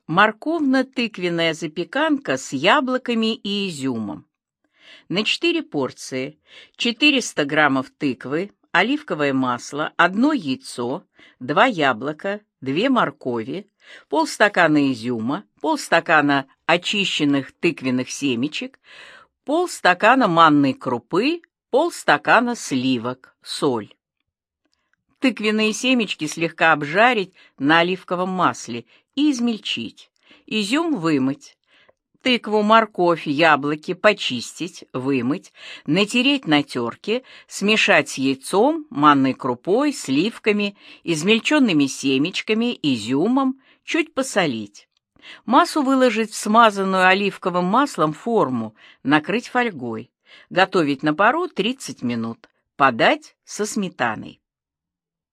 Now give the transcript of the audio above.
Морковно-тыквенная запеканка с яблоками и изюмом. На 4 порции 400 граммов тыквы, оливковое масло, 1 яйцо, 2 яблока, 2 моркови, полстакана изюма, полстакана очищенных тыквенных семечек, полстакана манной крупы, полстакана сливок, соль. Тыквенные семечки слегка обжарить на оливковом масле и измельчить. Изюм вымыть. Тыкву, морковь, яблоки почистить, вымыть, натереть на терке, смешать с яйцом, манной крупой, сливками, измельченными семечками, изюмом, чуть посолить. Массу выложить в смазанную оливковым маслом форму, накрыть фольгой. Готовить на пару 30 минут. Подать со сметаной.